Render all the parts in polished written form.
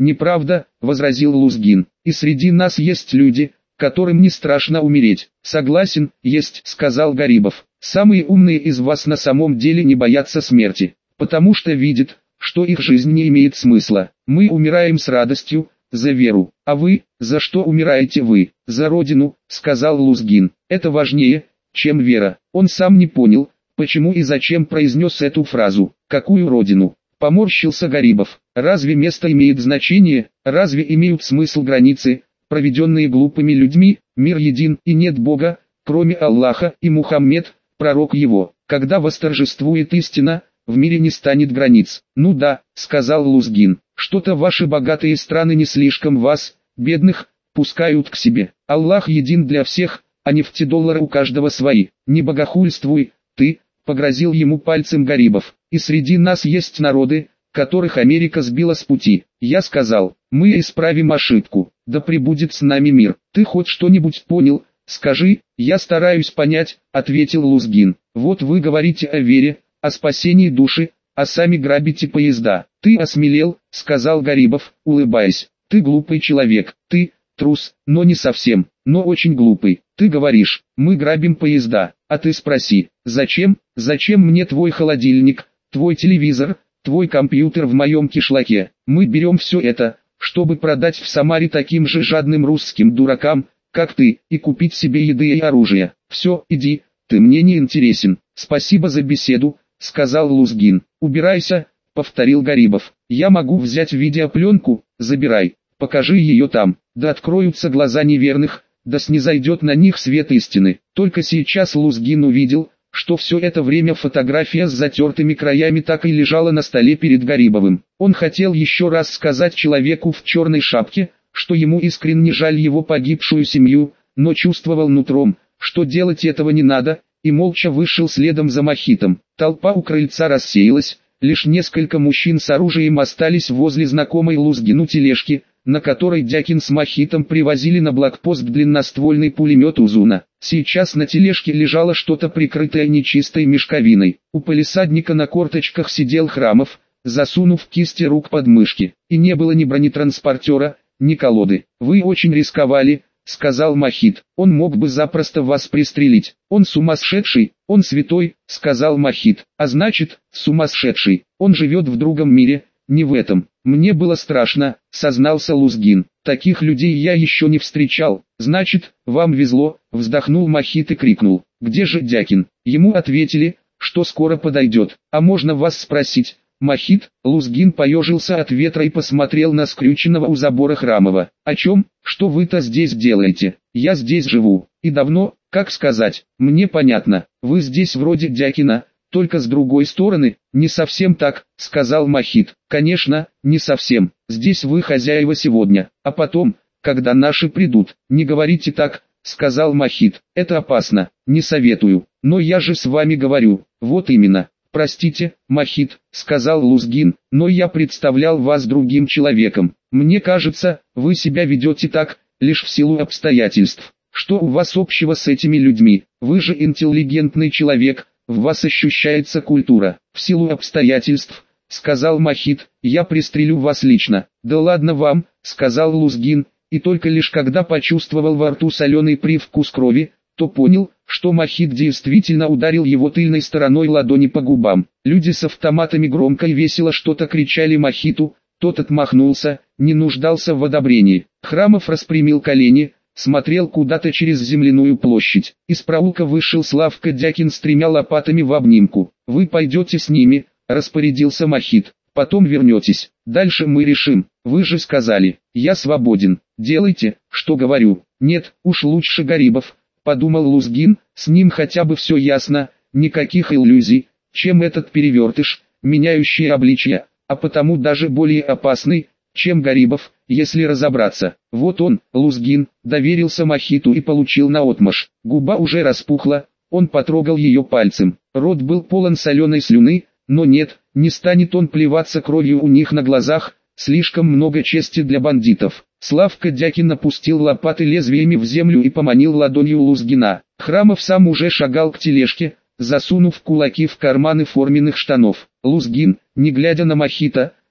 «Неправда», — возразил Лузгин. «И среди нас есть люди, которым не страшно умереть». «Согласен, есть», — сказал Гарибов. «Самые умные из вас на самом деле не боятся смерти, потому что видят, что их жизнь не имеет смысла. Мы умираем с радостью, за веру. А вы, за что умираете вы?» «За родину», — сказал Лузгин. «Это важнее, чем вера». Он сам не понял, почему и зачем произнес эту фразу. «Какую родину?» — поморщился Гарибов. «Разве место имеет значение, разве имеют смысл границы, проведенные глупыми людьми? Мир един и нет Бога, кроме Аллаха, и Мухаммед, пророк его. Когда восторжествует истина, в мире не станет границ». «Ну да», — сказал Лузгин, — «что-то ваши богатые страны не слишком вас, бедных, пускают к себе. Аллах един для всех, а нефтедоллары у каждого свои. Не богохульствуй, ты», — погрозил ему пальцем Гарибов. «И среди нас есть народы, которых Америка сбила с пути. Я сказал, мы исправим ошибку, да пребудет с нами мир. Ты хоть что-нибудь понял? Скажи». «Я стараюсь понять», — ответил Лузгин. «Вот вы говорите о вере, о спасении души, а сами грабите поезда». «Ты осмелел», — сказал Гарибов, улыбаясь. «Ты глупый человек, ты трус, но не совсем, но очень глупый. Ты говоришь, мы грабим поезда, а ты спроси, зачем мне твой холодильник, твой телевизор, твой компьютер в моем кишлаке? Мы берем все это, чтобы продать в Самаре таким же жадным русским дуракам, как ты, и купить себе еды и оружие. Все, иди, ты мне не интересен». «Спасибо за беседу», — сказал Лузгин. «Убирайся», — повторил Гарибов. «Я могу взять видеопленку, забирай, покажи ее там, да откроются глаза неверных, да снизойдет на них свет истины». Только сейчас Лузгин увидел, что все это время фотография с затертыми краями так и лежала на столе перед Гарибовым. Он хотел еще раз сказать человеку в черной шапке, что ему искренне жаль его погибшую семью, но чувствовал нутром, что делать этого не надо, и молча вышел следом за Мохитом. Толпа у крыльца рассеялась, лишь несколько мужчин с оружием остались возле знакомой Лузгину тележки, на которой Дякин с Мохитом привозили на блокпост длинноствольный пулемет Узуна. Сейчас на тележке лежало что-то прикрытое нечистой мешковиной. У палисадника на корточках сидел Храмов, засунув кисти рук под мышки. И не было ни бронетранспортера, ни колоды. «Вы очень рисковали», — сказал Мохит. «Он мог бы запросто вас пристрелить». «Он сумасшедший, он святой», — сказал Мохит. «А значит, сумасшедший. Он живет в другом мире, не в этом». «Мне было страшно», — сознался Лузгин. «Таких людей я еще не встречал». «Значит, вам везло», — вздохнул Мохит и крикнул. «Где же Дякин?» Ему ответили, что скоро подойдет. «А можно вас спросить?» «Мохит?» Лузгин поежился от ветра и посмотрел на скрюченного у забора Храмова. «О чем? Что вы-то здесь делаете?» «Я здесь живу. И давно, как сказать, мне понятно. Вы здесь вроде Дякина, только с другой стороны». «Не совсем так», — сказал Мохит. «Конечно, не совсем. Здесь вы хозяева сегодня, а потом, когда наши придут». «Не говорите так», — сказал Мохит. «Это опасно. Не советую. Но я же с вами говорю». «Вот именно». «Простите, Мохит», — сказал Лузгин, — «но я представлял вас другим человеком. Мне кажется, вы себя ведете так, лишь в силу обстоятельств. Что у вас общего с этими людьми? Вы же интеллигентный человек, в вас ощущается культура». «В силу обстоятельств», — сказал Мохит, — «я пристрелю вас лично». «Да ладно вам», — сказал Лузгин, и только лишь когда почувствовал во рту соленый привкус крови, то понял, что Мохит действительно ударил его тыльной стороной ладони по губам. Люди с автоматами громко и весело что-то кричали Мохиту, тот отмахнулся, не нуждался в одобрении. Храмов распрямил колени, смотрел куда-то через земляную площадь. Из проулка вышел Славка Дякин с 3 лопатами в обнимку. «Вы пойдете с ними», — распорядился Мохит. «Потом вернетесь. Дальше мы решим. Вы же сказали, я свободен. Делайте, что говорю». «Нет, уж лучше Гарибов», — подумал Лузгин, — «с ним хотя бы все ясно, никаких иллюзий, чем этот перевертыш, меняющий обличья, а потому даже более опасный, чем Гарибов, если разобраться». Вот он, Лузгин, доверился Мохиту и получил наотмашь. Губа уже распухла, он потрогал ее пальцем. Рот был полон соленой слюны, но нет, не станет он плеваться кровью у них на глазах, слишком много чести для бандитов. Славка Дякин опустил лопаты лезвиями в землю и поманил ладонью Лузгина. Храмов сам уже шагал к тележке, засунув кулаки в карманы форменных штанов. Лузгин, не глядя на Мохита,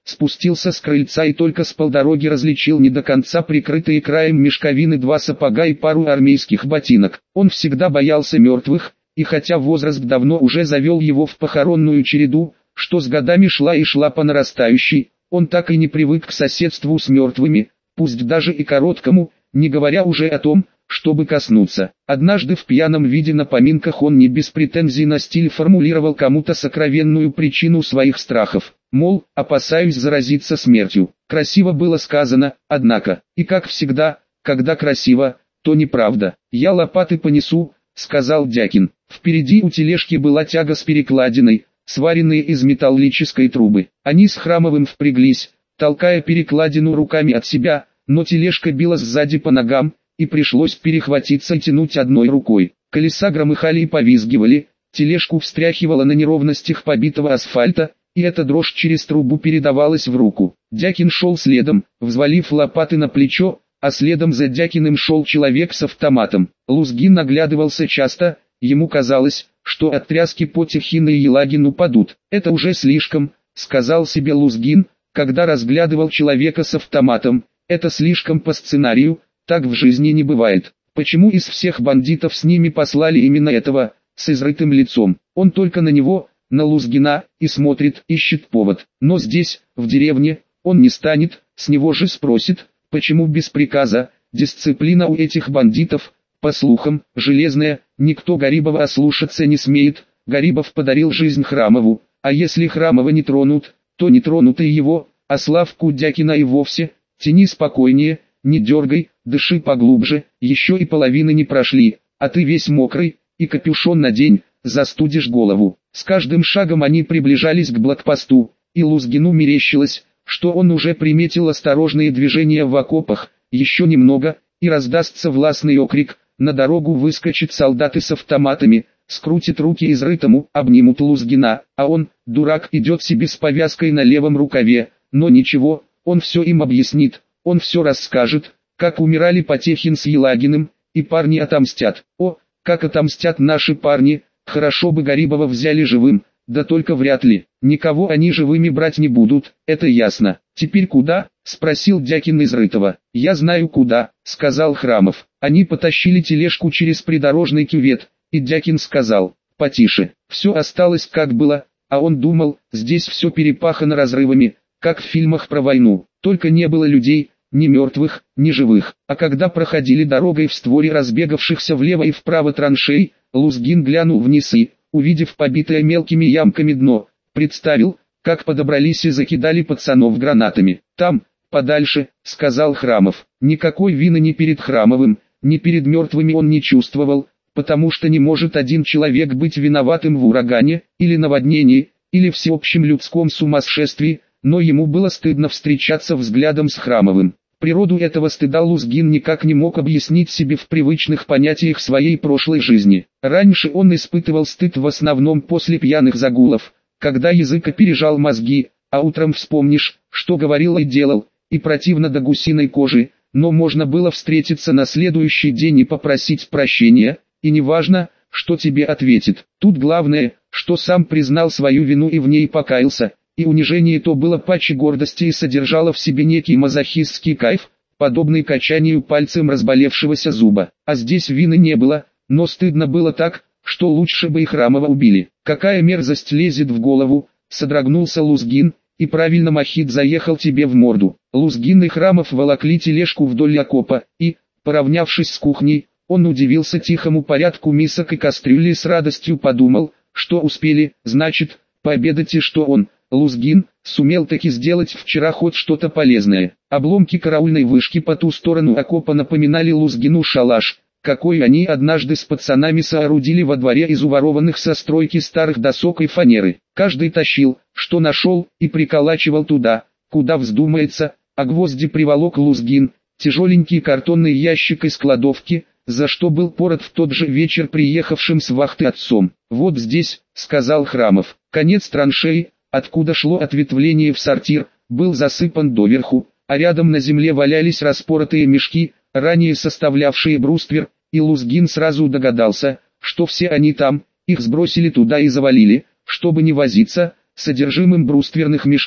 спустился с крыльца и только с полдороги различил не до конца прикрытые краем мешковины 2 сапога и пару армейских ботинок. Он всегда боялся мертвых, и хотя возраст давно уже завел его в похоронную череду, что с годами шла и шла по нарастающей, он так и не привык к соседству с мертвыми, пусть даже и короткому, не говоря уже о том, чтобы коснуться. Однажды в пьяном виде на поминках он не без претензий на стиль формулировал кому-то сокровенную причину своих страхов, мол, опасаюсь заразиться смертью. Красиво было сказано, однако, и как всегда, когда красиво, то неправда. «Я лопаты понесу», — сказал Дякин. Впереди у тележки была тяга с перекладиной, сваренные из металлической трубы. Они с Храмовым впряглись, толкая перекладину руками от себя, но тележка била сзади по ногам, и пришлось перехватиться и тянуть одной рукой. Колеса громыхали и повизгивали, тележку встряхивало на неровностях побитого асфальта, и эта дрожь через трубу передавалась в руку. Дякин шел следом, взвалив лопаты на плечо, а следом за Дякиным шел человек с автоматом. Лузгин оглядывался часто, ему казалось, что от тряски Потехин и Елагин упадут. «Это уже слишком», — сказал себе Лузгин, когда разглядывал человека с автоматом. «Это слишком по сценарию, так в жизни не бывает. Почему из всех бандитов с ними послали именно этого, с изрытым лицом? Он только на него, на Лузгина, и смотрит, ищет повод. Но здесь, в деревне, он не станет, с него же спросит, почему без приказа. Дисциплина у этих бандитов, по слухам, железная, никто Гарибова ослушаться не смеет. Гарибов подарил жизнь Храмову, а если Храмова не тронут, то не тронут и его, а Славку Дякина и вовсе. Тяни спокойнее, не дергай, дыши поглубже, еще и половины не прошли, а ты весь мокрый, и капюшон надень, застудишь голову». С каждым шагом они приближались к блокпосту, и Лузгину мерещилось, что он уже приметил осторожные движения в окопах. Еще немного, и раздастся властный окрик, на дорогу выскочат солдаты с автоматами, скрутят руки изрытому, обнимут Лузгина, а он, дурак, идет себе с повязкой на левом рукаве, но ничего, он все им объяснит, он все расскажет, как умирали Потехин с Елагиным, и парни отомстят. О, как отомстят наши парни, хорошо бы Гарибова взяли живым, да только вряд ли, никого они живыми брать не будут, это ясно. «Теперь куда?» — спросил Дякин изрытого. «Я знаю куда», — сказал Храмов. Они потащили тележку через придорожный кювет, и Дякин сказал: «Потише». Все осталось как было, а он думал, здесь все перепахано разрывами, как в фильмах про войну, только не было людей, ни мертвых, ни живых. А когда проходили дорогой в створе разбегавшихся влево и вправо траншей, Лузгин глянул вниз и, увидев побитое мелкими ямками дно, представил, как подобрались и закидали пацанов гранатами. «Там, подальше», — сказал Храмов. Никакой вины ни перед Храмовым, ни перед мертвыми он не чувствовал, потому что не может один человек быть виноватым в урагане, или наводнении, или всеобщем людском сумасшествии, но ему было стыдно встречаться взглядом с Храмовым. Природу этого стыда Лузгин никак не мог объяснить себе в привычных понятиях своей прошлой жизни. Раньше он испытывал стыд в основном после пьяных загулов, когда язык опережал мозги, а утром вспомнишь, что говорил и делал, и противно до гусиной кожи, но можно было встретиться на следующий день и попросить прощения, и неважно, что тебе ответит. Тут главное, что сам признал свою вину и в ней покаялся, и унижение то было паче гордости и содержало в себе некий мазохистский кайф, подобный качанию пальцем разболевшегося зуба. А здесь вины не было, но стыдно было так, что лучше бы и Храмова убили. «Какая мерзость лезет в голову», — содрогнулся Лузгин, «и правильно Махит заехал тебе в морду». Лузгин и Храмов волокли тележку вдоль окопа, и, поравнявшись с кухней, он удивился тихому порядку мисок и кастрюли и с радостью подумал, что успели, значит, пообедать и что он, Лузгин, сумел таки сделать вчера хоть что-то полезное. Обломки караульной вышки по ту сторону окопа напоминали Лузгину шалаш, какой они однажды с пацанами соорудили во дворе из уворованных со стройки старых досок и фанеры. Каждый тащил, что нашел, и приколачивал туда, куда вздумается, а гвозди приволок Лузгин, тяжеленький картонный ящик из кладовки, за что был порот в тот же вечер приехавшим с вахты отцом. «Вот здесь», — сказал Храмов, — конец траншеи, откуда шло ответвление в сортир, был засыпан доверху, а рядом на земле валялись распоротые мешки, ранее составлявшие бруствер, и Лузгин сразу догадался, что все они там, их сбросили туда и завалили, чтобы не возиться, содержимым брустверных мешков.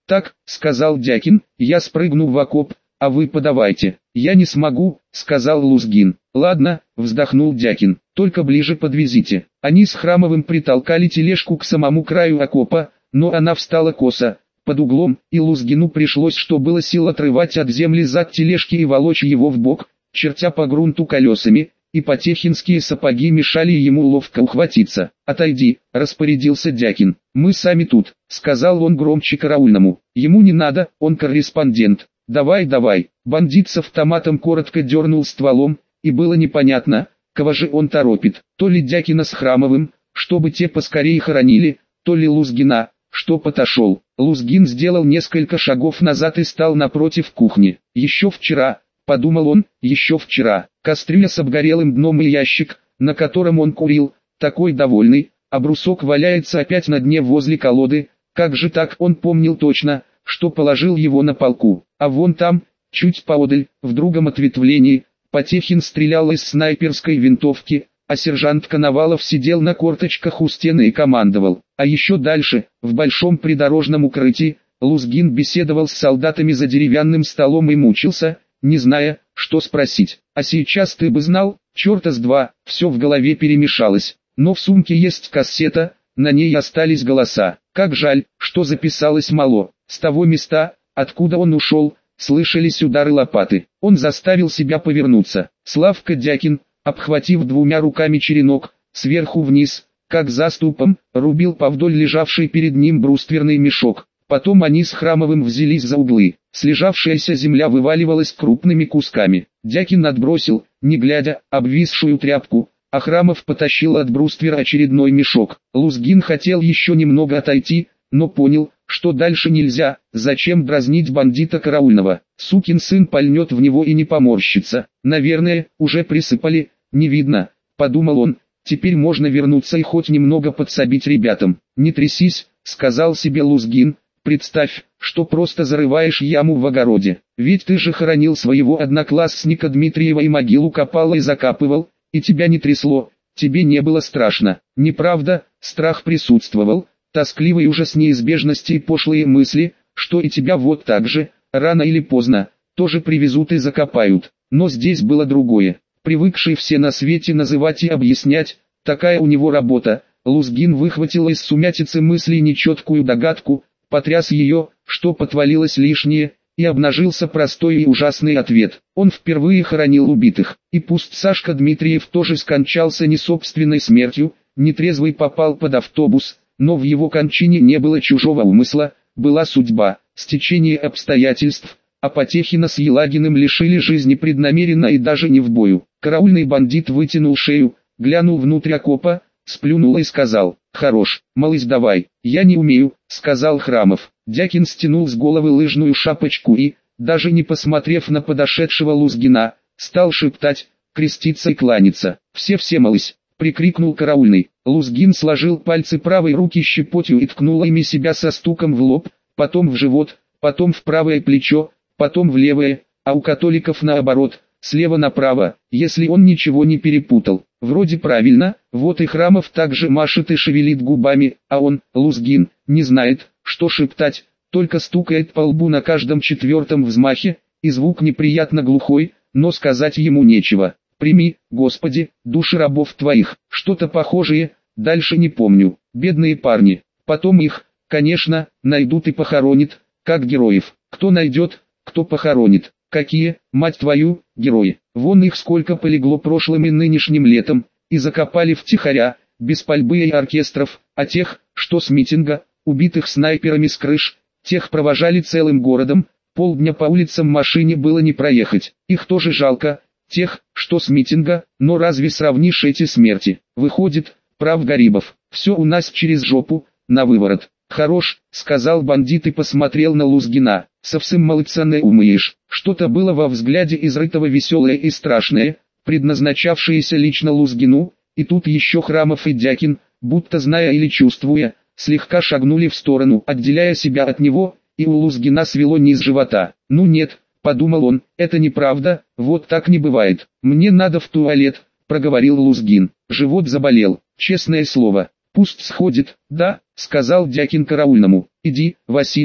«Так», — сказал Дякин, — «я спрыгну в окоп, а вы подавайте». «Я не смогу», — сказал Лузгин. «Ладно», — вздохнул Дякин, — «только ближе подвезите». Они с Храмовым притолкали тележку к самому краю окопа, но она встала косо, под углом, и Лузгину пришлось, что было сил, отрывать от земли зад тележки и волочь его вбок, чертя по грунту колесами, и потехинские сапоги мешали ему ловко ухватиться. «Отойди», — распорядился Дякин. «Мы сами тут», — сказал он громче караульному. «Ему не надо, он корреспондент». «Давай, давай». Бандит с автоматом коротко дернул стволом, и было непонятно, кого же он торопит. То ли Дякина с Храмовым, чтобы те поскорее хоронили, то ли Лузгина, что отошел. Лузгин сделал несколько шагов назад и стал напротив кухни. «Еще вчера», — подумал он, — «еще вчера». Кастрюля с обгорелым дном и ящик, на котором он курил, такой довольный, а брусок валяется опять на дне возле колоды. Как же так? Он помнил точно, что положил его на полку. А вон там, чуть поодаль, в другом ответвлении, Потехин стрелял из снайперской винтовки, а сержант Коновалов сидел на корточках у стены и командовал. А еще дальше, в большом придорожном укрытии, Лузгин беседовал с солдатами за деревянным столом и мучился, не зная, что спросить. «А сейчас ты бы знал, черта с два», все в голове перемешалось. Но в сумке есть кассета, на ней остались голоса. Как жаль, что записалось мало. С того места, откуда он ушел, слышались удары лопаты. Он заставил себя повернуться. Славка Дякин, обхватив двумя руками черенок, сверху вниз, как заступом, рубил повдоль лежавший перед ним брустверный мешок. Потом они с Храмовым взялись за углы. Слежавшаяся земля вываливалась крупными кусками. Дякин отбросил, не глядя, обвисшую тряпку, а Храмов потащил от бруствера очередной мешок. Лузгин хотел еще немного отойти, но понял, что дальше нельзя. Зачем дразнить бандита караульного? Сукин сын пальнет в него и не поморщится. Наверное, уже присыпали, не видно, подумал он. Теперь можно вернуться и хоть немного подсобить ребятам. «Не трясись», — сказал себе Лузгин. «Представь, что просто зарываешь яму в огороде. Ведь ты же хоронил своего одноклассника Дмитриева и могилу копал и закапывал, и тебя не трясло, тебе не было страшно». Неправда, страх присутствовал, тоскливый ужас неизбежности и пошлые мысли, что и тебя вот так же, рано или поздно, тоже привезут и закопают. Но здесь было другое. Привыкший все на свете называть и объяснять, такая у него работа, Лузгин выхватил из сумятицы мыслей нечеткую догадку, потряс ее, что потвалилось лишнее, и обнажился простой и ужасный ответ. Он впервые хоронил убитых, и пусть Сашка Дмитриев тоже скончался не собственной смертью, нетрезвый попал под автобус, но в его кончине не было чужого умысла, была судьба, стечение обстоятельств, а Потехина с Елагиным лишили жизни преднамеренно и даже не в бою. Караульный бандит вытянул шею, глянул внутрь окопа, сплюнул и сказал: «Хорош, малысь, давай». «Я не умею», — сказал Храмов. Дякин стянул с головы лыжную шапочку и, даже не посмотрев на подошедшего Лузгина, стал шептать, креститься и кланяться. «Все-все, малысь», — прикрикнул караульный. Лузгин сложил пальцы правой руки щепотью и ткнул ими себя со стуком в лоб, потом в живот, потом в правое плечо, потом в левое, а у католиков наоборот, слева направо, если он ничего не перепутал. Вроде правильно, вот и Храмов также машет и шевелит губами, а он, Лузгин, не знает, что шептать, только стукает по лбу на каждом четвертом взмахе, и звук неприятно глухой, но сказать ему нечего. «Прими, Господи, души рабов твоих», что-то похожее, дальше не помню. Бедные парни, потом их, конечно, найдут и похоронят, как героев. Кто найдет, кто похоронит. Какие, мать твою, герои? Вон их сколько полегло прошлым и нынешним летом, и закопали втихаря, без пальбы и оркестров, а тех, что с митинга, убитых снайперами с крыш, тех провожали целым городом, полдня по улицам машине было не проехать. Их тоже жалко, тех, что с митинга, но разве сравнишь эти смерти? Выходит, прав Гарибов, все у нас через жопу, на выворот. «Хорош», — сказал бандит и посмотрел на Лузгина. «Совсем молодца не умеешь». Что-то было во взгляде изрытого веселое и страшное, предназначавшееся лично Лузгину, и тут еще Храмов и Дякин, будто зная или чувствуя, слегка шагнули в сторону, отделяя себя от него, и у Лузгина свело низ живота. «Ну нет», — подумал он, — «это неправда, вот так не бывает. Мне надо в туалет», — проговорил Лузгин. Живот заболел, честное слово. «Пусть сходит». «Да», — сказал Дякин караульному. «Иди, Василий,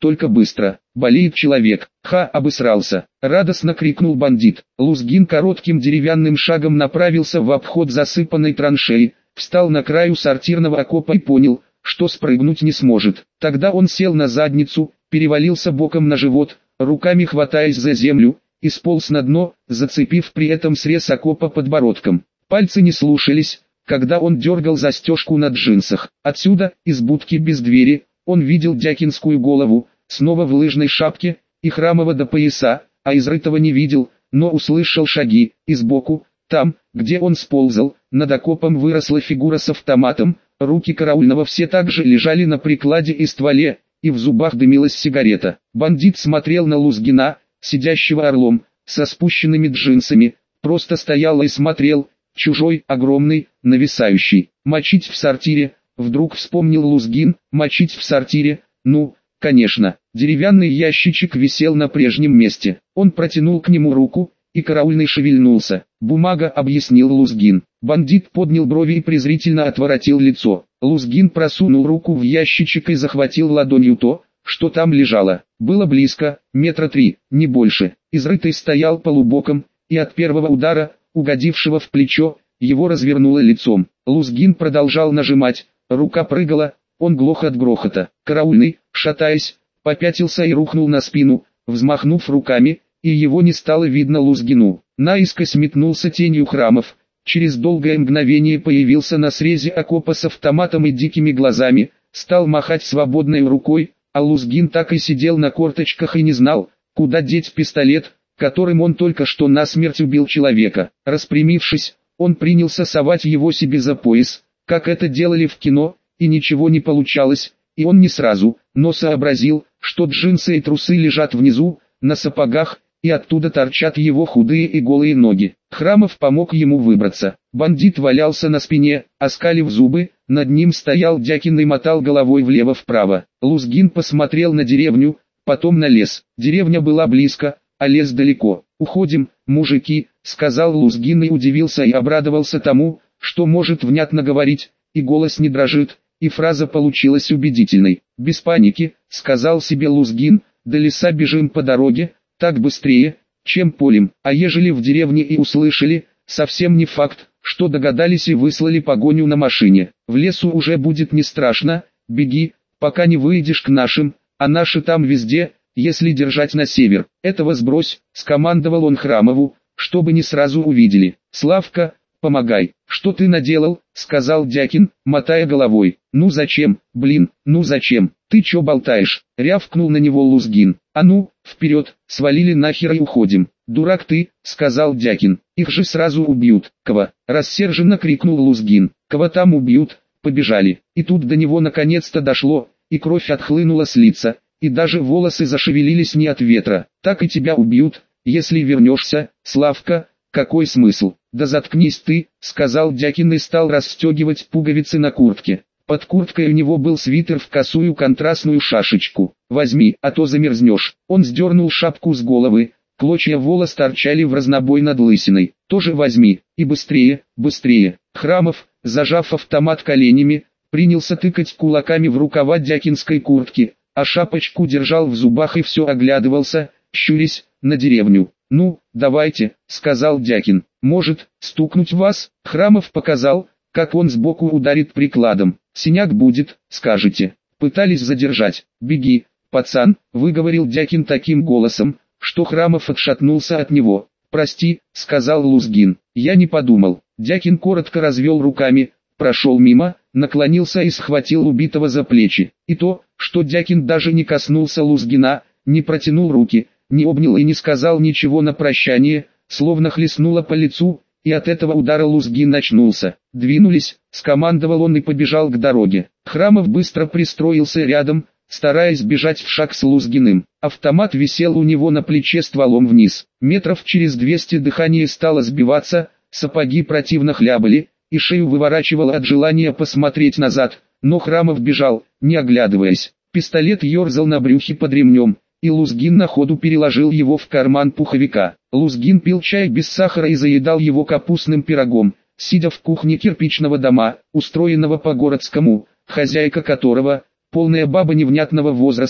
только быстро. Болеет человек. Ха, обысрался. Радостно крикнул бандит. Лузгин коротким деревянным шагом направился в обход засыпанной траншеи, встал на краю сортирного окопа и понял, что спрыгнуть не сможет. Тогда он сел на задницу, перевалился боком на живот, руками хватаясь за землю, и сполз на дно, зацепив при этом срез окопа подбородком. Пальцы не слушались, когда он дергал застежку на джинсах. Отсюда, из будки без двери, он видел дякинскую голову, снова в лыжной шапке, и храмово до пояса, а изрытого не видел, но услышал шаги, и сбоку, там, где он сползал, над окопом выросла фигура с автоматом, руки караульного все так же лежали на прикладе и стволе, и в зубах дымилась сигарета. Бандит смотрел на Лузгина, сидящего орлом, со спущенными джинсами, просто стоял и смотрел, чужой, огромный, нависающий. Мочить в сортире, вдруг вспомнил Лузгин, мочить в сортире, ну, конечно. Деревянный ящичек висел на прежнем месте. Он протянул к нему руку, и караульный шевельнулся. «Бумага», — объяснил Лузгин. Бандит поднял брови и презрительно отворотил лицо. Лузгин просунул руку в ящичек и захватил ладонью то, что там лежало. Было близко, 3 метра, не больше. Изрытый стоял полубоком, и от первого удара, угодившего в плечо, его развернуло лицом. Лузгин продолжал нажимать, рука прыгала, он глох от грохота. Караульный, шатаясь, попятился и рухнул на спину, взмахнув руками, и его не стало видно Лузгину. Наискось метнулся тенью Храмов, через долгое мгновение появился на срезе окопа с автоматом и дикими глазами, стал махать свободной рукой, а Лузгин так и сидел на корточках и не знал, куда деть пистолет, которым он только что насмерть убил человека. Распрямившись, он принялся совать его себе за пояс, как это делали в кино, и ничего не получалось, и он не сразу, но сообразил, что джинсы и трусы лежат внизу, на сапогах, и оттуда торчат его худые и голые ноги. Храмов помог ему выбраться. Бандит валялся на спине, оскалив зубы, над ним стоял Дякин и мотал головой влево-вправо. Лузгин посмотрел на деревню, потом на лес. Деревня была близко, а лес далеко. «Уходим, мужики», — сказал Лузгин и удивился и обрадовался тому, что может внятно говорить, и голос не дрожит, и фраза получилась убедительной. «Без паники», — сказал себе Лузгин, — «до леса бежим по дороге, так быстрее, чем полем, а ежели в деревне и услышали, совсем не факт, что догадались и выслали погоню на машине. В лесу уже будет не страшно, беги, пока не выйдешь к нашим, а наши там везде, если держать на север. Этого сбрось», — скомандовал он Храмову, чтобы не сразу увидели. «Славка, помогай». «Что ты наделал?» — сказал Дякин, мотая головой. «Ну зачем, блин, ну зачем? Ты чё болтаешь?» — рявкнул на него Лузгин. «А ну, вперед, свалили нахер и уходим». «Дурак ты», — сказал Дякин. «Их же сразу убьют». «Кого?» — рассерженно крикнул Лузгин. «Кого там убьют?» Побежали. И тут до него наконец-то дошло, и кровь отхлынула с лица, и даже волосы зашевелились не от ветра. «Так и тебя убьют, если вернешься, Славка». «Какой смысл?» «Да заткнись ты», — сказал Дякин и стал расстегивать пуговицы на куртке. Под курткой у него был свитер в косую контрастную шашечку. «Возьми, а то замерзнешь». Он сдернул шапку с головы, клочья волос торчали в разнобой над лысиной. «Тоже возьми, и быстрее, быстрее». Храмов, зажав автомат коленями, принялся тыкать кулаками в рукава дякинской куртки, а шапочку держал в зубах и все оглядывался, щурясь, на деревню. «Ну, давайте», — сказал Дякин. «Может, стукнуть вас?» Храмов показал, как он сбоку ударит прикладом. «Синяк будет, скажете». Пытались задержать. «Беги, пацан», — выговорил Дякин таким голосом, что Храмов отшатнулся от него. «Прости», — сказал Лузгин. «Я не подумал». Дякин коротко развел руками, прошел мимо, наклонился и схватил убитого за плечи. И то, что Дякин даже не коснулся Лузгина, не протянул руки, не обнял и не сказал ничего на прощание, словно хлестнуло по лицу, и от этого удара Лузгин очнулся. «Двинулись», — скомандовал он и побежал к дороге. Храмов быстро пристроился рядом, стараясь бежать в шаг с Лузгиным. Автомат висел у него на плече стволом вниз. Метров через 200 дыхание стало сбиваться, сапоги противно хлябали, и шею выворачивало от желания посмотреть назад, но Храмов бежал, не оглядываясь. Пистолет ерзал на брюхе под ремнем, и Лузгин на ходу переложил его в карман пуховика. Лузгин пил чай без сахара и заедал его капустным пирогом, сидя в кухне кирпичного дома, устроенного по-городскому, хозяйка которого, полная баба невнятного возраста,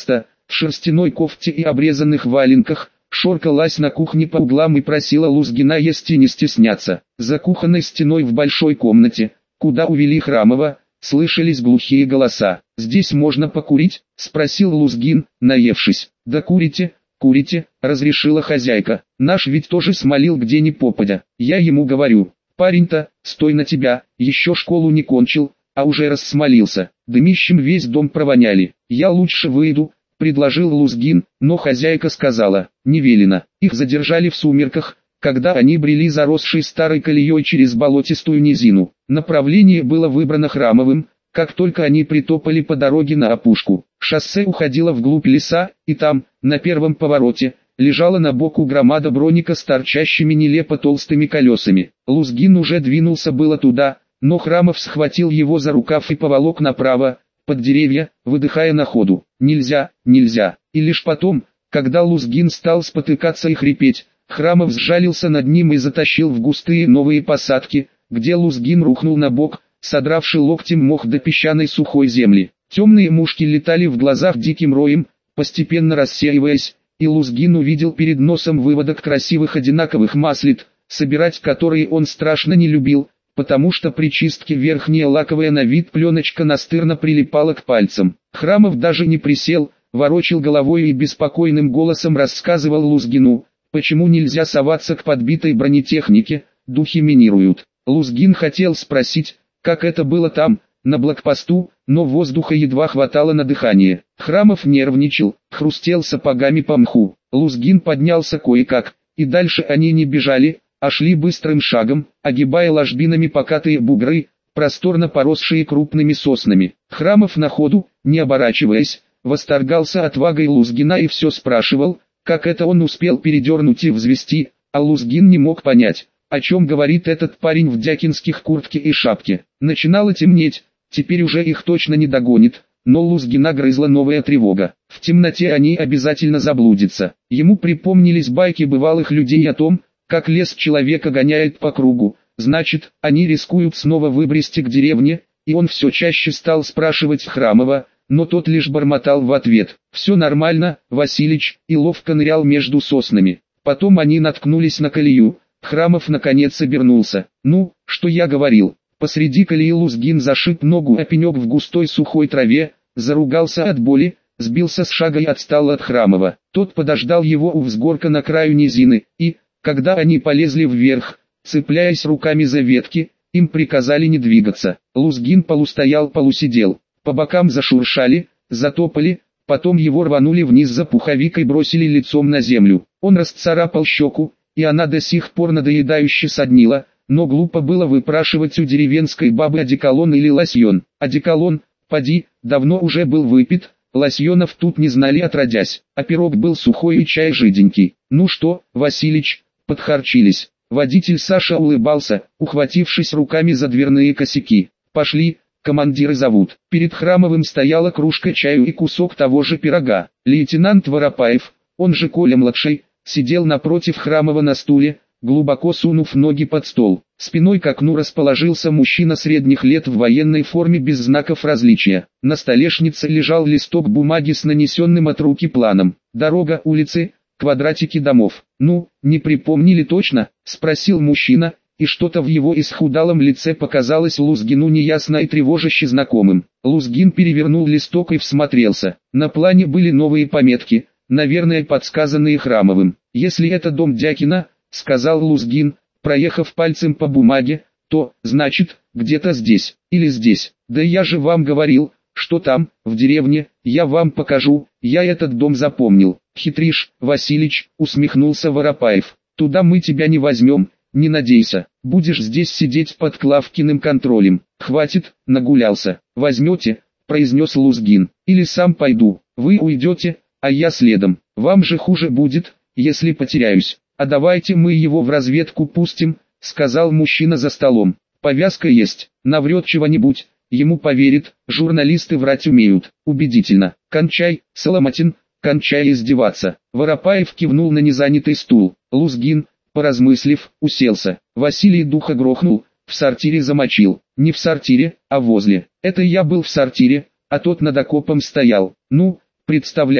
в шерстяной кофте и обрезанных валенках, шоркалась на кухне по углам и просила Лузгина есть и не стесняться. За кухонной стеной в большой комнате, куда увели Храмова, слышались глухие голоса. «Здесь можно покурить?» – спросил Лузгин, наевшись. «Да курите, курите», – разрешила хозяйка. «Наш ведь тоже смолил где ни попадя. Я ему говорю, парень-то, стой на тебя, еще школу не кончил, а уже рассмолился. Дымищем весь дом провоняли. Я лучше выйду», – предложил Лузгин, но хозяйка сказала, не велено. Их задержали в сумерках, когда они брели заросшей старой колеей через болотистую низину. Направление было выбрано Храмовым, как только они притопали по дороге на опушку. Шоссе уходило вглубь леса, и там, на первом повороте, лежала на боку громада броника с торчащими нелепо толстыми колесами. Лузгин уже двинулся было туда, но Храмов схватил его за рукав и поволок направо, под деревья, выдыхая на ходу: «Нельзя, нельзя!» И лишь потом, когда Лузгин стал спотыкаться и хрипеть, Храмов сжалился над ним и затащил в густые новые посадки, где Лузгин рухнул на бок, содравший локтем мох до песчаной сухой земли. Темные мушки летали в глазах диким роем, постепенно рассеиваясь, и Лузгин увидел перед носом выводок красивых одинаковых маслит, собирать которые он страшно не любил, потому что при чистке верхняя лаковая на вид пленочка настырно прилипала к пальцам. Храмов даже не присел, ворочил головой и беспокойным голосом рассказывал Лузгину, почему нельзя соваться к подбитой бронетехнике, духи минируют. Лузгин хотел спросить, как это было там, на блокпосту, но воздуха едва хватало на дыхание. Храмов нервничал, хрустел сапогами по мху. Лузгин поднялся кое-как, и дальше они не бежали, а шли быстрым шагом, огибая ложбинами покатые бугры, просторно поросшие крупными соснами. Храмов на ходу, не оборачиваясь, восторгался отвагой Лузгина и все спрашивал, как это он успел передернуть и взвести, а Лузгин не мог понять, о чем говорит этот парень в дякинских куртке и шапке. Начинало темнеть, теперь уже их точно не догонит, но Лузгина грызла новая тревога. В темноте они обязательно заблудятся. Ему припомнились байки бывалых людей о том, как лес человека гоняет по кругу, значит, они рискуют снова выбрести к деревне, и он все чаще стал спрашивать Храмова, но тот лишь бормотал в ответ: «Все нормально, Василич», и ловко нырял между соснами. Потом они наткнулись на колею, Храмов наконец обернулся. «Ну, что я говорил?» Посреди колеи Лузгин зашиб ногу о пенек в густой сухой траве, заругался от боли, сбился с шага и отстал от Храмова. Тот подождал его у взгорка на краю низины, и, когда они полезли вверх, цепляясь руками за ветки, им приказали не двигаться. Лузгин полустоял полусидел. По бокам зашуршали, затопали, потом его рванули вниз за пуховик и бросили лицом на землю. Он расцарапал щеку, и она до сих пор надоедающе соднила, но глупо было выпрашивать у деревенской бабы одеколон или лосьон. Одеколон, поди, давно уже был выпит, лосьонов тут не знали отродясь, а пирог был сухой и чай жиденький. «Ну что, Василич?» Подхарчились. Водитель Саша улыбался, ухватившись руками за дверные косяки. «Пошли, командиры зовут». Перед Храмовым стояла кружка чаю и кусок того же пирога. Лейтенант Воропаев, он же Коля-младший, сидел напротив Храмова на стуле, глубоко сунув ноги под стол. Спиной к окну расположился мужчина средних лет в военной форме без знаков различия. На столешнице лежал листок бумаги с нанесенным от руки планом. Дорога, улицы, квадратики домов. «Ну, не припомнили точно?» – спросил мужчина, и что-то в его исхудалом лице показалось Лузгину неясно и тревожаще знакомым. Лузгин перевернул листок и всмотрелся. На плане были новые пометки, наверное подсказанные Храмовым. «Если это дом Дякина», — сказал Лузгин, проехав пальцем по бумаге, — «то, значит, где-то здесь, или здесь. Да я же вам говорил, что там, в деревне, я вам покажу, я этот дом запомнил». «Хитришь, Василич», — усмехнулся Воропаев. «Туда мы тебя не возьмем, не надейся, будешь здесь сидеть под Клавкиным контролем». «Хватит, нагулялся». «Возьмете», — произнес Лузгин, — «или сам пойду, вы уйдете, а я следом. Вам же хуже будет, если потеряюсь». «А давайте мы его в разведку пустим», — сказал мужчина за столом. «Повязка есть, наврет чего-нибудь, ему поверит, журналисты врать умеют». «Убедительно. Кончай, Соломатин, кончай издеваться». Воропаев кивнул на незанятый стул. Лузгин, поразмыслив, уселся. Василий духа грохнул, в сортире замочил. Не в сортире, а возле. Это я был в сортире, а тот над окопом стоял. «Ну, представляю,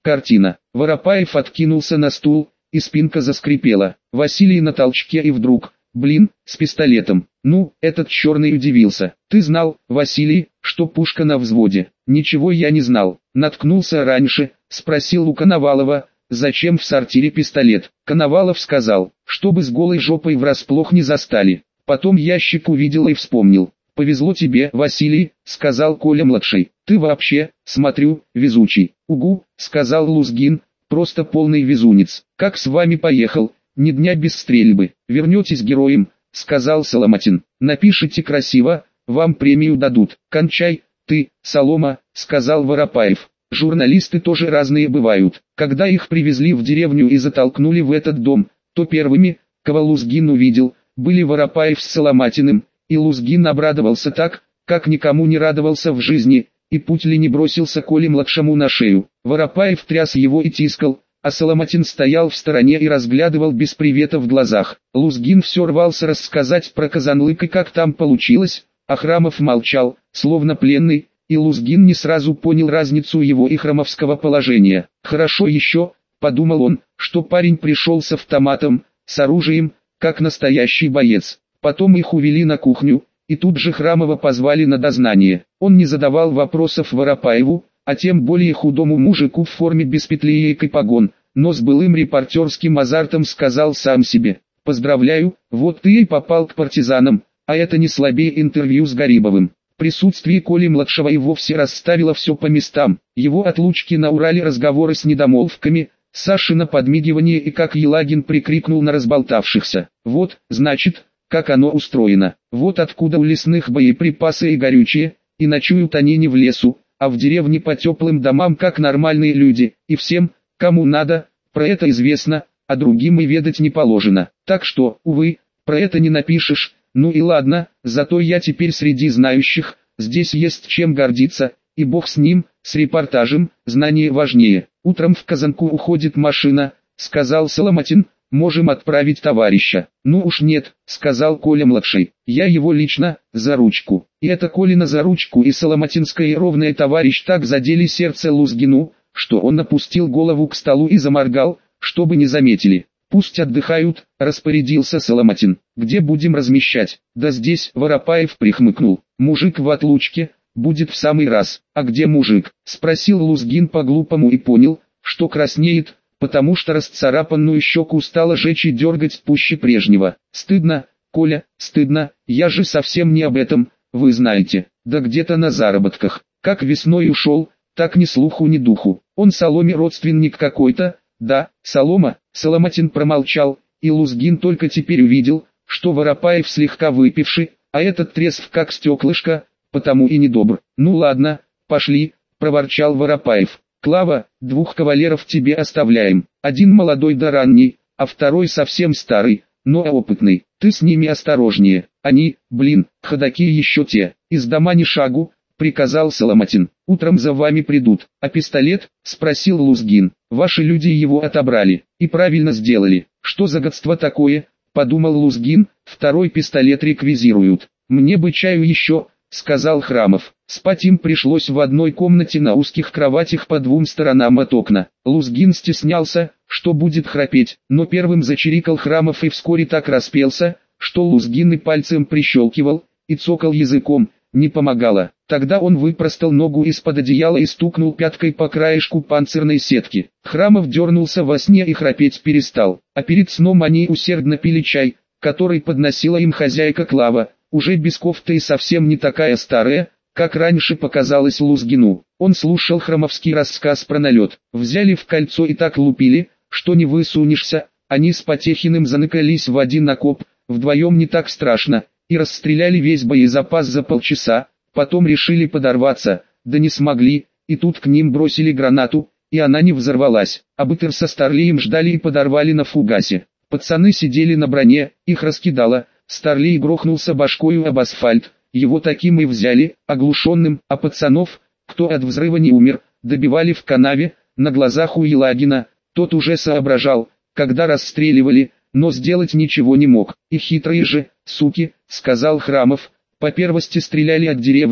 Картина. Воропаев откинулся на стул, и спинка заскрипела. Василий на толчке и вдруг, блин, с пистолетом. Ну, этот черный удивился. Ты знал, Василий, что пушка на взводе? Ничего я не знал. Наткнулся раньше, спросил у Коновалова, зачем в сортире пистолет. Коновалов сказал, чтобы с голой жопой врасплох не застали. Потом ящик увидел и вспомнил. «Повезло тебе, Василий», — сказал Коля-младший. «Ты вообще, смотрю, везучий». «Угу», — сказал Лузгин, — «просто полный везунец. Как с вами поехал, ни дня без стрельбы. Вернетесь героем», — сказал Соломатин. «Напишите красиво, вам премию дадут». «Кончай, ты, Солома», — сказал Воропаев. «Журналисты тоже разные бывают. Когда их привезли в деревню и затолкнули в этот дом, то первыми, кого Лузгин увидел, были Воропаев с Соломатиным, и Лузгин обрадовался так, как никому не радовался в жизни, и путь ли не бросился Коле-младшему на шею. Воропаев тряс его и тискал, а Соломатин стоял в стороне и разглядывал без привета в глазах. Лузгин все рвался рассказать про Казанлык и как там получилось, а Храмов молчал, словно пленный, и Лузгин не сразу понял разницу его и храмовского положения. «Хорошо еще», — подумал он, — «что парень пришел с автоматом, с оружием, как настоящий боец». Потом их увели на кухню, и тут же Храмова позвали на дознание. Он не задавал вопросов Воропаеву, а тем более худому мужику в форме без петлеек и погон, но с былым репортерским азартом сказал сам себе: «Поздравляю, вот ты и попал к партизанам, а это не слабее интервью с Гарибовым». Присутствие Коли-младшего и вовсе расставило все по местам. Его отлучки на Урале, разговоры с недомолвками, Сашина подмигивание и как Елагин прикрикнул на разболтавшихся. Вот, значит, как оно устроено. Вот откуда у лесных боеприпасы и горючее, и ночуют они не в лесу, а в деревне по теплым домам как нормальные люди, и всем, кому надо, про это известно, а другим и ведать не положено. Так что, увы, про это не напишешь. Ну и ладно, зато я теперь среди знающих, здесь есть чем гордиться, и бог с ним, с репортажем, знание важнее. Утром в Казанку уходит машина, сказал Соломатин. Можем отправить товарища. Ну уж нет, сказал Коля-младший. Я его лично, за ручку. И это Колина за ручку и Соломатинская и ровная товарищ так задели сердце Лузгину, что он опустил голову к столу и заморгал, чтобы не заметили. Пусть отдыхают, распорядился Соломатин. Где будем размещать? Да здесь, Воропаев прихмыкнул. Мужик в отлучке, будет в самый раз. А где мужик? Спросил Лузгин по-глупому и понял, что краснеет, потому что расцарапанную щеку стало жечь и дергать пуще прежнего. «Стыдно, Коля, стыдно, я же совсем не об этом, вы знаете, да где-то на заработках. Как весной ушел, так ни слуху ни духу. Он Соломе родственник какой-то, да, Солома». Соломатин промолчал, и Лузгин только теперь увидел, что Воропаев слегка выпивший, а этот трезв как стеклышко, потому и недобр. «Ну ладно, пошли», — проворчал Воропаев. «Клава, двух кавалеров тебе оставляем. Один молодой да ранний, а второй совсем старый, но опытный. Ты с ними осторожнее. Они, блин, ходаки еще те. Из дома ни шагу», — приказал Соломатин. «Утром за вами придут». «А пистолет?» — спросил Лузгин. «Ваши люди его отобрали. И правильно сделали». «Что за гадство такое?» — подумал Лузгин. «Второй пистолет реквизируют. Мне бы чаю еще», — сказал Храмов. Спать им пришлось в одной комнате на узких кроватях по двум сторонам от окна. Лузгин стеснялся, что будет храпеть, но первым зачирикал Храмов и вскоре так распелся, что Лузгин и пальцем прищелкивал, и цокал языком, не помогало. Тогда он выпростал ногу из-под одеяла и стукнул пяткой по краешку панцирной сетки. Храмов дернулся во сне и храпеть перестал, а перед сном они усердно пили чай, который подносила им хозяйка Клава, уже без кофты и совсем не такая старая, как раньше показалось Лузгину. Он слушал храмовский рассказ про налет. Взяли в кольцо и так лупили, что не высунешься. Они с Потехиным заныкались в один окоп, вдвоем не так страшно, и расстреляли весь боезапас за полчаса. Потом решили подорваться, да не смогли, и тут к ним бросили гранату, и она не взорвалась. А Бытыр со Старлеем ждали и подорвали на фугасе. Пацаны сидели на броне, их раскидало. Старлей грохнулся башкою об асфальт. Его таким и взяли, оглушенным, а пацанов, кто от взрыва не умер, добивали в канаве, на глазах у Елагина. Тот уже соображал, когда расстреливали, но сделать ничего не мог. И хитрые же, суки, сказал Храмов, по первости стреляли от деревни,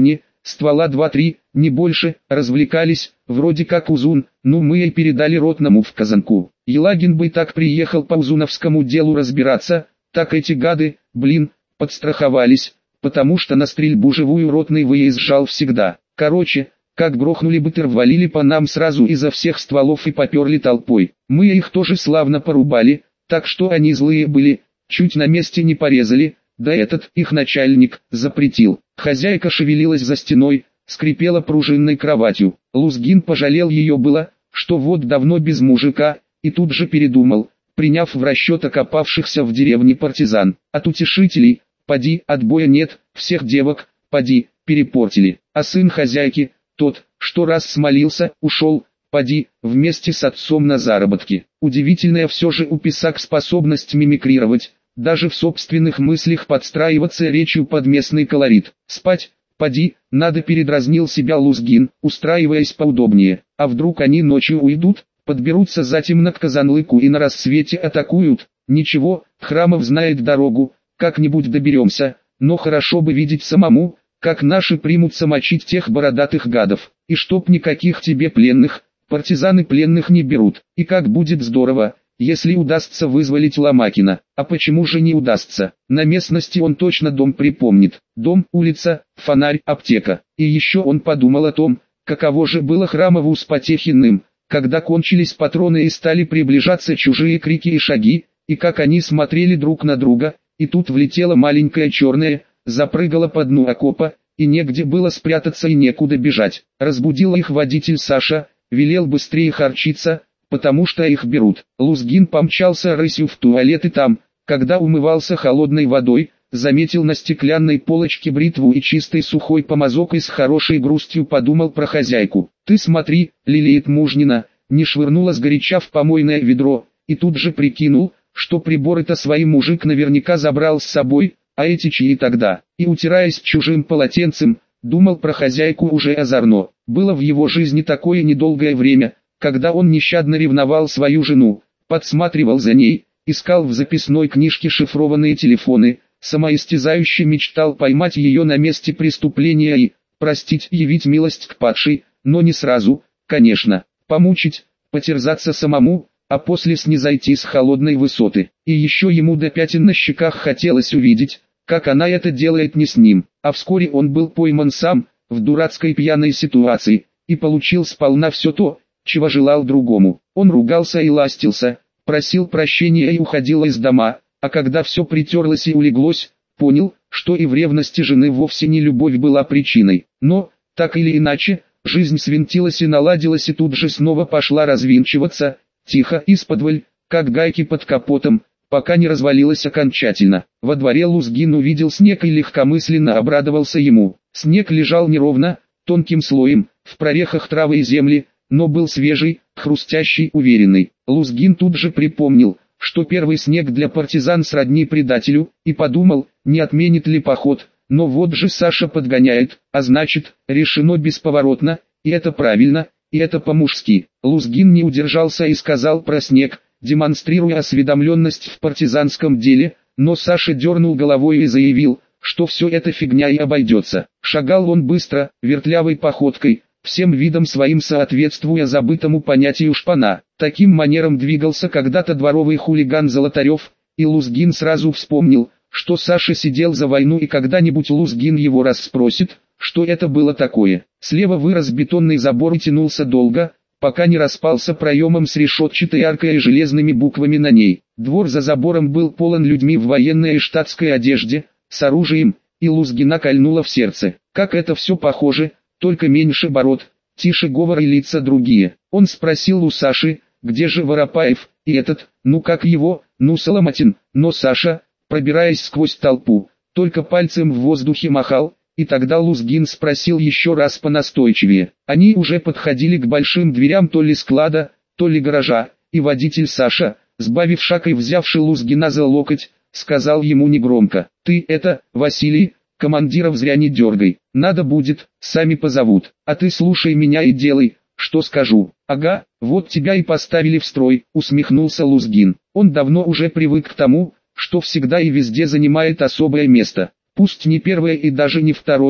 ствола 2-3, не больше, развлекались, вроде как Узун, ну мы и передали ротному в Казанку. Елагин бы так приехал по узуновскому делу разбираться, так эти гады, блин, подстраховались, потому что на стрельбу живую ротный выезжал всегда. Короче, как грохнули бытер, валили по нам сразу изо всех стволов и поперли толпой. Мы их тоже славно порубали, так что они злые были, чуть на месте не порезали, да этот их начальник запретил. Хозяйка шевелилась за стеной, скрипела пружинной кроватью. Лузгин пожалел ее было, что вот давно без мужика, и тут же передумал, приняв в расчет окопавшихся в деревне партизан. От утешителей, поди, отбоя нет, всех девок, поди, перепортили. А сын хозяйки, тот, что раз смолился, ушел, поди, вместе с отцом на заработки. Удивительная все же у писак способность мимикрировать, даже в собственных мыслях подстраиваться речью под местный колорит. Спать, поди, надо, передразнил себя Лузгин, устраиваясь поудобнее. А вдруг они ночью уйдут, подберутся затемно к Казанлыку и на рассвете атакуют? Ничего, Храмов знает дорогу, как-нибудь доберемся, но хорошо бы видеть самому, как наши примутся мочить тех бородатых гадов. И чтоб никаких тебе пленных, партизаны пленных не берут. И как будет здорово, если удастся вызволить Ломакина. А почему же не удастся? На местности он точно дом припомнит. Дом, улица, фонарь, аптека. И еще он подумал о том, каково же было Храмову с Потехиным, когда кончились патроны и стали приближаться чужие крики и шаги, и как они смотрели друг на друга, и тут влетела маленькая черная, запрыгала по дну окопа, и негде было спрятаться и некуда бежать. Разбудил их водитель Саша, велел быстрее харчиться, потому что их берут. Лузгин помчался рысью в туалет и там, когда умывался холодной водой, заметил на стеклянной полочке бритву и чистый сухой помазок и с хорошей грустью подумал про хозяйку. «Ты смотри, лелеет мужнина, не швырнула сгоряча в помойное ведро», и тут же прикинул, что приборы-то свои мужик наверняка забрал с собой, а эти чьи тогда? И утираясь чужим полотенцем, думал про хозяйку уже озорно. Было в его жизни такое недолгое время, когда он нещадно ревновал свою жену, подсматривал за ней, искал в записной книжке шифрованные телефоны, самоистязающе мечтал поймать ее на месте преступления и, простить, явить милость к падшей, но не сразу, конечно, помучить, потерзаться самому, а после снизойти с холодной высоты. И еще ему до пятен на щеках хотелось увидеть, как она это делает не с ним. А вскоре он был пойман сам, в дурацкой пьяной ситуации, и получил сполна все то, чего желал другому. Он ругался и ластился, просил прощения и уходил из дома, а когда все притерлось и улеглось, понял, что и в ревности жены вовсе не любовь была причиной. Но, так или иначе, жизнь свинтилась и наладилась и тут же снова пошла развинчиваться, тихо, исподволь, как гайки под капотом, пока не развалилась окончательно. Во дворе Лузгин увидел снег и легкомысленно обрадовался ему. Снег лежал неровно, тонким слоем, в прорехах травы и земли, но был свежий, хрустящий, уверенный. Лузгин тут же припомнил, что первый снег для партизан сродни предателю, и подумал, не отменит ли поход, но вот же Саша подгоняет, а значит, решено бесповоротно, и это правильно, и это по-мужски. Лузгин не удержался и сказал про снег, демонстрируя осведомленность в партизанском деле, но Саша дернул головой и заявил, что все это фигня и обойдется. Шагал он быстро, вертлявой походкой, всем видом своим соответствуя забытому понятию шпана. Таким манером двигался когда-то дворовый хулиган Золотарев, и Лузгин сразу вспомнил, что Саша сидел за войну, и когда-нибудь Лузгин его расспросит, что это было такое. Слева вырос бетонный забор и тянулся долго, пока не распался проемом с решетчатой аркой и железными буквами на ней. Двор за забором был полон людьми в военной и штатской одежде, с оружием, и Лузгина кольнуло в сердце. Как это все похоже, только меньше бород, тише говор и лица другие. Он спросил у Саши, где же Воропаев, и этот, ну как его, ну Соломатин, но Саша, пробираясь сквозь толпу, только пальцем в воздухе махал. И тогда Лузгин спросил еще раз понастойчивее. Они уже подходили к большим дверям то ли склада, то ли гаража, и водитель Саша, сбавив шаг и взявший Лузгина за локоть, сказал ему негромко: «Ты это, Василий, командиров зря не дергай, надо будет, сами позовут, а ты слушай меня и делай, что скажу». «Ага, вот тебя и поставили в строй», усмехнулся Лузгин. Он давно уже привык к тому, что всегда и везде занимает особое место. Пусть не первое и даже не второе,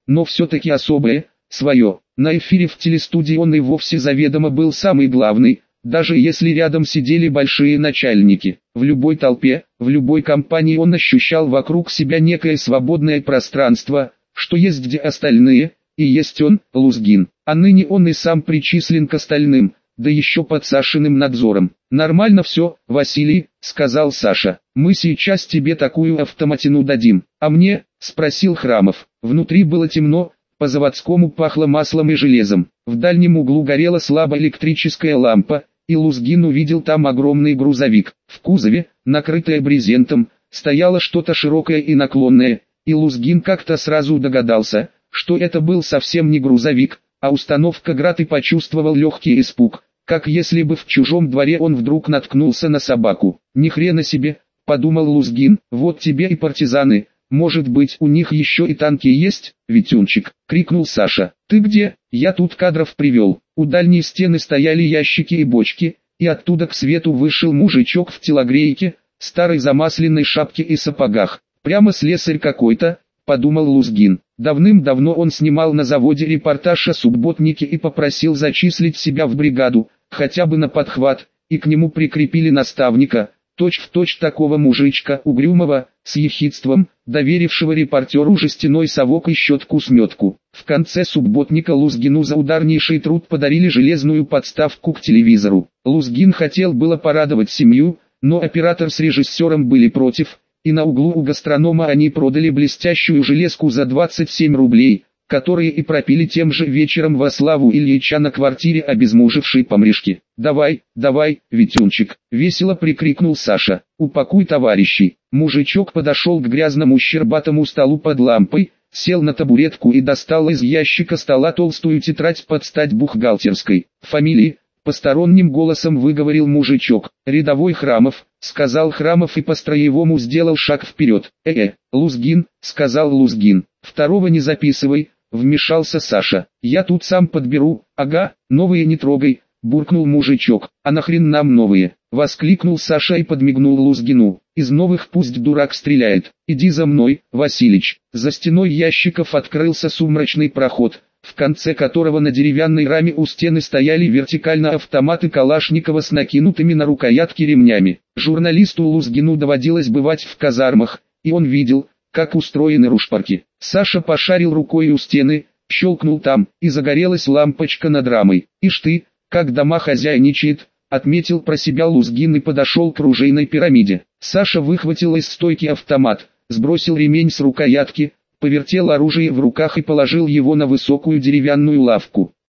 но все-таки особое, свое. На эфире в телестудии он и вовсе заведомо был самый главный, даже если рядом сидели большие начальники. В любой толпе, в любой компании он ощущал вокруг себя некое свободное пространство, что есть где остальные, и есть он, Лузгин. А ныне он и сам причислен к остальным, да еще под Сашиным надзором. «Нормально все, Василий», — сказал Саша. «Мы сейчас тебе такую автоматину дадим». «А мне?» — спросил Храмов. Внутри было темно, по-заводскому пахло маслом и железом. В дальнем углу горела слабо электрическая лампа, и Лузгин увидел там огромный грузовик. В кузове, накрытое брезентом, стояло что-то широкое и наклонное, и Лузгин как-то сразу догадался, что это был совсем не грузовик, а установка «Град», и почувствовал легкий испуг, как если бы в чужом дворе он вдруг наткнулся на собаку. «Ни хрена себе», — подумал Лузгин, — «вот тебе и партизаны, может быть у них еще и танки есть?» «Витюнчик», — крикнул Саша, — «ты где?» «Я тут кадров привел». У дальней стены стояли ящики и бочки, и оттуда к свету вышел мужичок в телогрейке, старой замасленной шапке и сапогах. «Прямо слесарь какой-то», — подумал Лузгин. Давным-давно он снимал на заводе репортаж о субботнике и попросил зачислить себя в бригаду, хотя бы на подхват, и к нему прикрепили наставника, точь-в-точь такого мужичка, угрюмого, с ехидством, доверившего репортеру жестяной совок и щетку-сметку. В конце субботника Лузгину за ударнейший труд подарили железную подставку к телевизору. Лузгин хотел было порадовать семью, но оператор с режиссером были против, и на углу у гастронома они продали блестящую железку за 27 рублей, которые и пропили тем же вечером во славу Ильича на квартире обезмужившей помрешки. «Давай, давай, Витюнчик!» — весело прикрикнул Саша. «Упакуй товарищей!» Мужичок подошел к грязному щербатому столу под лампой, сел на табуретку и достал из ящика стола толстую тетрадь под стать бухгалтерской. «Фамилии?» — посторонним голосом выговорил мужичок. «Рядовой Храмов», — сказал Храмов и по-строевому сделал шаг вперед. Лузгин», — сказал Лузгин. «Второго не записывай», — вмешался Саша. «Я тут сам подберу». «Ага, новые не трогай», — буркнул мужичок. «А нахрен нам новые?» — воскликнул Саша и подмигнул Лузгину. «Из новых пусть дурак стреляет. Иди за мной, Василич». За стеной ящиков открылся сумрачный проход, в конце которого на деревянной раме у стены стояли вертикально автоматы Калашникова с накинутыми на рукоятки ремнями. Журналисту Лузгину доводилось бывать в казармах, и он видел, как устроены рушпорки. Саша пошарил рукой у стены, щелкнул там, и загорелась лампочка над рамой. «Ишь ты, как дома хозяйничает», — отметил про себя Лузгин и подошел к ружейной пирамиде. Саша выхватил из стойки автомат, сбросил ремень с рукоятки, повертел оружие в руках и положил его на высокую деревянную лавку.